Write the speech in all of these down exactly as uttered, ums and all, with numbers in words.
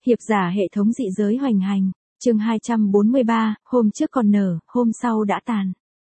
Hiệp giả hệ thống dị giới hoành hành, chương hai trăm bốn mươi ba, hôm trước còn nở, hôm sau đã tàn.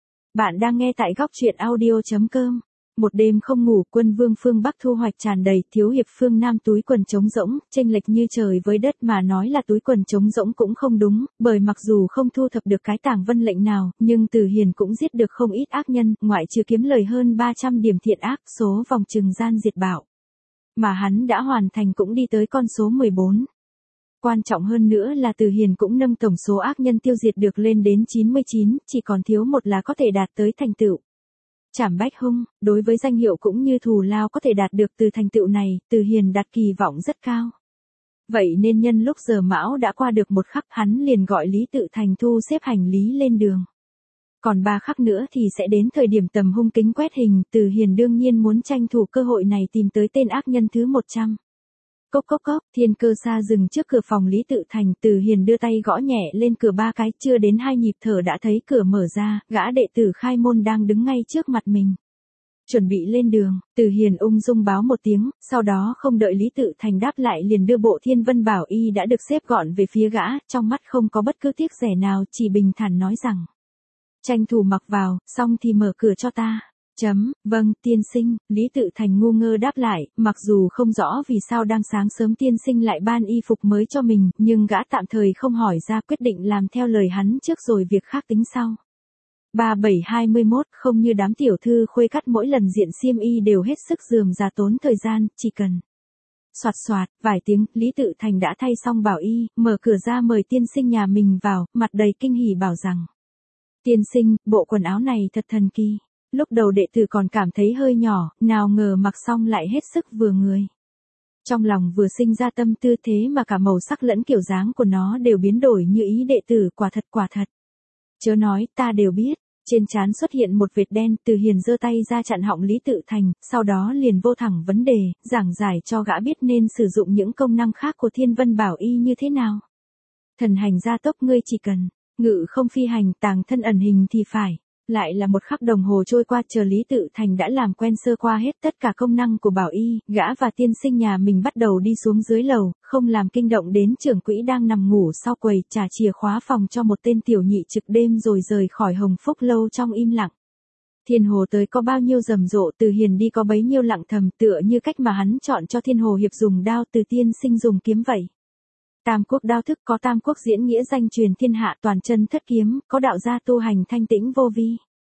Bạn đang nghe tại góc truyện audio.com. Một đêm không ngủ, quân vương phương Bắc thu hoạch tràn đầy, thiếu hiệp phương Nam túi quần trống rỗng, chênh lệch như trời với đất, mà nói là túi quần trống rỗng cũng không đúng, bởi mặc dù không thu thập được cái tàng vân lệnh nào, nhưng Từ Hiền cũng giết được không ít ác nhân, ngoại trừ kiếm lời hơn ba trăm điểm thiện ác, số vòng trừng gian diệt bạo mà hắn đã hoàn thành cũng đi tới con số mười bốn. Quan trọng hơn nữa là Từ Hiền cũng nâng tổng số ác nhân tiêu diệt được lên đến chín mươi chín, chỉ còn thiếu một là có thể đạt tới thành tựu Trảm Bách Hung. Đối với danh hiệu cũng như thù lao có thể đạt được từ thành tựu này, Từ Hiền đặt kỳ vọng rất cao. Vậy nên nhân lúc giờ mão đã qua được một khắc, hắn liền gọi Lý Tự Thành thu xếp hành lý lên đường. Còn ba khắc nữa thì sẽ đến thời điểm tầm hung kính quét hình, Từ Hiền đương nhiên muốn tranh thủ cơ hội này tìm tới tên ác nhân thứ một trăm. Cốc cốc cốc, thiên cơ xa dừng trước cửa phòng Lý Tự Thành, Từ Hiền đưa tay gõ nhẹ lên cửa ba cái, chưa đến hai nhịp thở đã thấy cửa mở ra, gã đệ tử khai môn đang đứng ngay trước mặt mình. Chuẩn bị lên đường, Từ Hiền ung dung báo một tiếng, sau đó không đợi Lý Tự Thành đáp lại liền đưa bộ Thiên Vân Bảo Y đã được xếp gọn về phía gã, trong mắt không có bất cứ tiếc rẻ nào, chỉ bình thản nói rằng: tranh thủ mặc vào, xong thì mở cửa cho ta. Chấm, vâng, tiên sinh, Lý Tự Thành ngu ngơ đáp lại, mặc dù không rõ vì sao đang sáng sớm tiên sinh lại ban y phục mới cho mình, nhưng gã tạm thời không hỏi ra, quyết định làm theo lời hắn trước rồi việc khác tính sau. ba bảy hai mốt, không như đám tiểu thư khuê cắt mỗi lần diện xiêm y đều hết sức rườm rà tốn thời gian, chỉ cần soạt soạt, vài tiếng, Lý Tự Thành đã thay xong bảo y, mở cửa ra mời tiên sinh nhà mình vào, mặt đầy kinh hỉ bảo rằng: tiên sinh, bộ quần áo này thật thần kỳ. Lúc đầu đệ tử còn cảm thấy hơi nhỏ, nào ngờ mặc xong lại hết sức vừa người. Trong lòng vừa sinh ra tâm tư, thế mà cả màu sắc lẫn kiểu dáng của nó đều biến đổi như ý đệ tử, quả thật quả thật. Chớ nói, ta đều biết. Trên trán xuất hiện một vệt đen, Từ Hiền giơ tay ra chặn họng Lý Tự Thành, sau đó liền vô thẳng vấn đề, giảng giải cho gã biết nên sử dụng những công năng khác của Thiên Vân Bảo Y như thế nào. Thần hành gia tốc, ngươi chỉ cần ngự không phi hành, tàng thân ẩn hình thì phải. Lại là một khắc đồng hồ trôi qua, chờ Lý Tự Thành đã làm quen sơ qua hết tất cả công năng của Bảo Y, gã và tiên sinh nhà mình bắt đầu đi xuống dưới lầu, không làm kinh động đến trưởng quỹ đang nằm ngủ sau quầy, trả chìa khóa phòng cho một tên tiểu nhị trực đêm rồi rời khỏi Hồng Phúc lâu trong im lặng. Thiên Hồ tới có bao nhiêu rầm rộ, Từ Hiền đi có bấy nhiêu lặng thầm, tựa như cách mà hắn chọn cho Thiên Hồ hiệp dùng đao, Từ tiên sinh dùng kiếm vậy. Tam quốc đao thức, có tam quốc diễn nghĩa danh truyền thiên hạ, toàn chân thất kiếm, có đạo gia tu hành thanh tĩnh vô vi.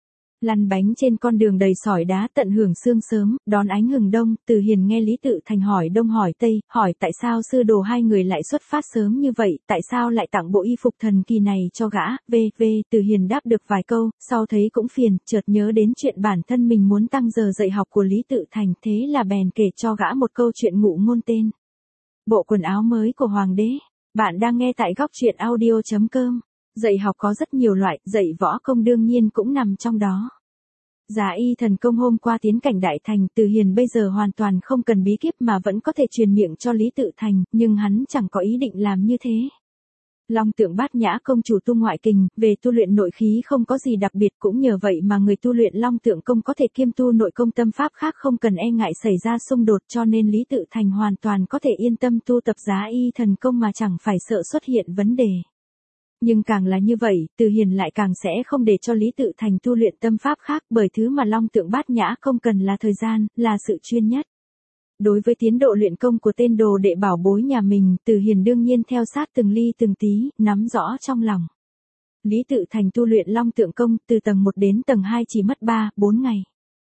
Lăn bánh trên con đường đầy sỏi đá, tận hưởng sương sớm, đón ánh hừng đông. Từ Hiền nghe Lý Tự Thành hỏi đông hỏi tây, hỏi tại sao sư đồ hai người lại xuất phát sớm như vậy, tại sao lại tặng bộ y phục thần kỳ này cho gã, vv. Từ Hiền đáp được vài câu, sau thấy cũng phiền, chợt nhớ đến chuyện bản thân mình muốn tăng giờ dạy học của Lý Tự Thành, thế là bèn kể cho gã một câu chuyện ngụ ngôn tên bộ quần áo mới của hoàng đế. Bạn đang nghe tại góc truyện audio.com. Dạy học có rất nhiều loại, dạy võ công đương nhiên cũng nằm trong đó. Giá y thần công hôm qua tiến cảnh đại thành, Từ Hiền bây giờ hoàn toàn không cần bí kíp mà vẫn có thể truyền miệng cho Lý Tự Thành, nhưng hắn chẳng có ý định làm như thế. Long Tượng Bát Nhã công chủ tu ngoại kình, về tu luyện nội khí không có gì đặc biệt, cũng nhờ vậy mà người tu luyện Long Tượng công có thể kiêm tu nội công tâm pháp khác không cần e ngại xảy ra xung đột, cho nên Lý Tự Thành hoàn toàn có thể yên tâm tu tập giá y thần công mà chẳng phải sợ xuất hiện vấn đề. Nhưng càng là như vậy, Từ Hiền lại càng sẽ không để cho Lý Tự Thành tu luyện tâm pháp khác, bởi thứ mà Long Tượng Bát Nhã không cần là thời gian, là sự chuyên nhất. Đối với tiến độ luyện công của tên đồ đệ bảo bối nhà mình, Từ Hiền đương nhiên theo sát từng ly từng tí, nắm rõ trong lòng. Lý Tự Thành tu luyện Long Tượng công, từ tầng một đến tầng hai chỉ mất ba, bốn ngày.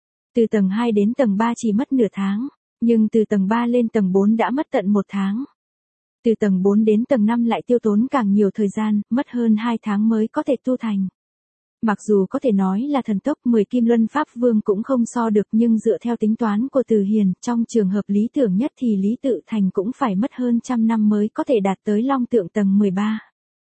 Từ tầng hai đến tầng ba chỉ mất nửa tháng, nhưng từ tầng ba lên tầng bốn đã mất tận một tháng. Từ tầng bốn đến tầng năm lại tiêu tốn càng nhiều thời gian, mất hơn hai tháng mới có thể tu thành. Mặc dù có thể nói là thần tốc, mười Kim Luân Pháp Vương cũng không so được, nhưng dựa theo tính toán của Từ Hiền, trong trường hợp lý tưởng nhất thì Lý Tự Thành cũng phải mất hơn trăm năm mới có thể đạt tới Long Tượng tầng mười ba.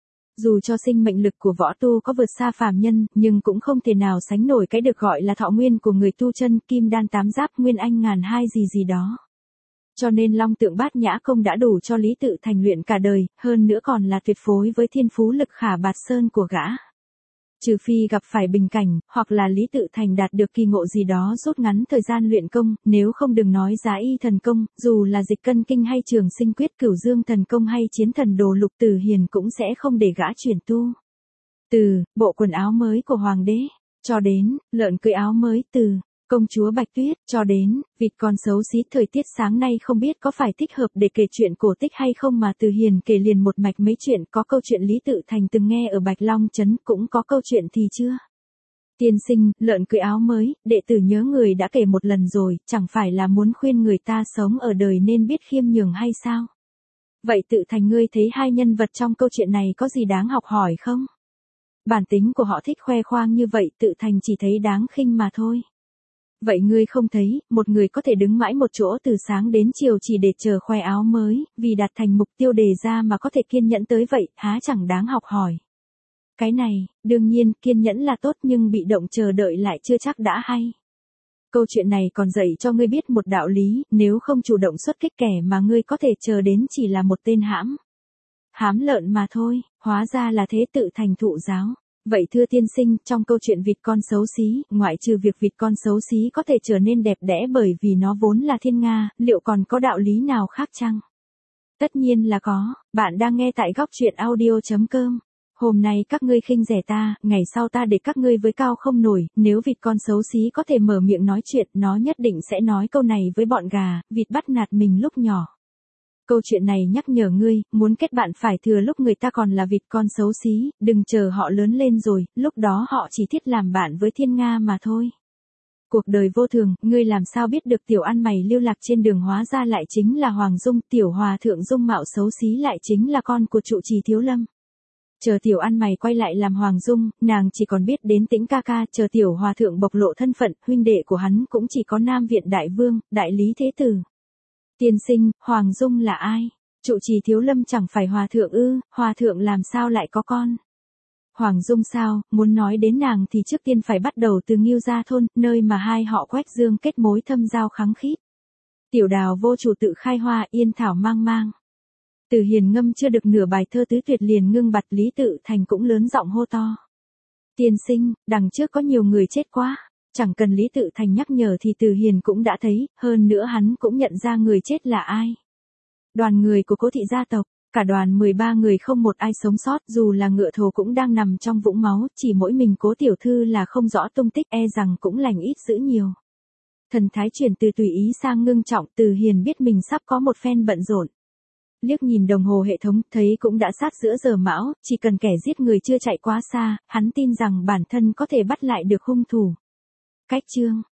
Dù cho sinh mệnh lực của võ tu có vượt xa phàm nhân, nhưng cũng không thể nào sánh nổi cái được gọi là thọ nguyên của người tu chân, kim đan tám giáp, nguyên anh ngàn hai gì gì đó. Cho nên Long Tượng Bát Nhã công đã đủ cho Lý Tự Thành luyện cả đời, hơn nữa còn là tuyệt phối với thiên phú lực khả bạt sơn của gã. Trừ phi gặp phải bình cảnh, hoặc là Lý Tự Thành đạt được kỳ ngộ gì đó rút ngắn thời gian luyện công, nếu không đừng nói Giá Y thần công, dù là Dịch Cân kinh hay Trường Sinh quyết, Cửu Dương thần công hay Chiến thần đồ lục, Từ Hiền cũng sẽ không để gã chuyển tu. Từ bộ quần áo mới của hoàng đế, cho đến lợn cưỡi áo mới, từ công chúa Bạch Tuyết, cho đến vịt con xấu xí. Thời tiết sáng nay không biết có phải thích hợp để kể chuyện cổ tích hay không, mà Từ Hiền kể liền một mạch mấy chuyện. Có câu chuyện Lý Tự Thành từng nghe ở Bạch Long Trấn, cũng có câu chuyện thì chưa. Tiên sinh, lợn cưỡi áo mới, đệ tử nhớ người đã kể một lần rồi, chẳng phải là muốn khuyên người ta sống ở đời nên biết khiêm nhường hay sao? Vậy Tự Thành, ngươi thấy hai nhân vật trong câu chuyện này có gì đáng học hỏi không? Bản tính của họ thích khoe khoang như vậy, Tự Thành chỉ thấy đáng khinh mà thôi. Vậy ngươi không thấy, một người có thể đứng mãi một chỗ từ sáng đến chiều chỉ để chờ khoe áo mới, vì đạt thành mục tiêu đề ra mà có thể kiên nhẫn tới vậy, há chẳng đáng học hỏi. Cái này, đương nhiên, kiên nhẫn là tốt, nhưng bị động chờ đợi lại chưa chắc đã hay. Câu chuyện này còn dạy cho ngươi biết một đạo lý, nếu không chủ động xuất kích, kẻ mà ngươi có thể chờ đến chỉ là một tên hãm. Hám lợn mà thôi, hóa ra là thế. Tự Thành thụ giáo. Vậy thưa tiên sinh, trong câu chuyện vịt con xấu xí, ngoại trừ việc vịt con xấu xí có thể trở nên đẹp đẽ bởi vì nó vốn là thiên nga, liệu còn có đạo lý nào khác chăng? Tất nhiên là có, bạn đang nghe tại góc truyện audio chấm com. Hôm nay các ngươi khinh rẻ ta, ngày sau ta để các ngươi với cao không nổi. Nếu vịt con xấu xí có thể mở miệng nói chuyện, nó nhất định sẽ nói câu này với bọn gà, vịt bắt nạt mình lúc nhỏ. Câu chuyện này nhắc nhở ngươi, muốn kết bạn phải thừa lúc người ta còn là vịt con xấu xí, đừng chờ họ lớn lên rồi, lúc đó họ chỉ thiết làm bạn với thiên nga mà thôi. Cuộc đời vô thường, ngươi làm sao biết được tiểu ăn mày lưu lạc trên đường hóa ra lại chính là Hoàng Dung, tiểu hòa thượng dung mạo xấu xí lại chính là con của trụ trì Thiếu Lâm. Chờ tiểu ăn mày quay lại làm Hoàng Dung, nàng chỉ còn biết đến Tĩnh ca ca, chờ tiểu hòa thượng bộc lộ thân phận, huynh đệ của hắn cũng chỉ có Nam Viện Đại Vương, Đại Lý Thế Tử. Tiên sinh, Hoàng Dung là ai? Trụ trì Thiếu Lâm chẳng phải hòa thượng ư, hòa thượng làm sao lại có con? Hoàng Dung sao, muốn nói đến nàng thì trước tiên phải bắt đầu từ Ngưu Gia Thôn, nơi mà hai họ Quách Dương kết mối thâm giao khăng khít. Tiểu đào vô chủ tự khai hoa, yên thảo mang mang. Từ Hiền ngâm chưa được nửa bài thơ tứ tuyệt liền ngưng bặt, Lý Tự Thành cũng lớn giọng hô to. Tiên sinh, đằng trước có nhiều người chết quá. Chẳng cần Lý Tự Thành nhắc nhở thì Từ Hiền cũng đã thấy, hơn nữa hắn cũng nhận ra người chết là ai. Đoàn người của Cố thị gia tộc, cả đoàn mười ba người không một ai sống sót, dù là ngựa thồ cũng đang nằm trong vũng máu, chỉ mỗi mình Cố tiểu thư là không rõ tung tích, e rằng cũng lành ít dữ nhiều. Thần thái chuyển từ tùy ý sang ngưng trọng, Từ Hiền biết mình sắp có một phen bận rộn. Liếc nhìn đồng hồ hệ thống, thấy cũng đã sát giữa giờ mão, chỉ cần kẻ giết người chưa chạy quá xa, hắn tin rằng bản thân có thể bắt lại được hung thủ. Cách chương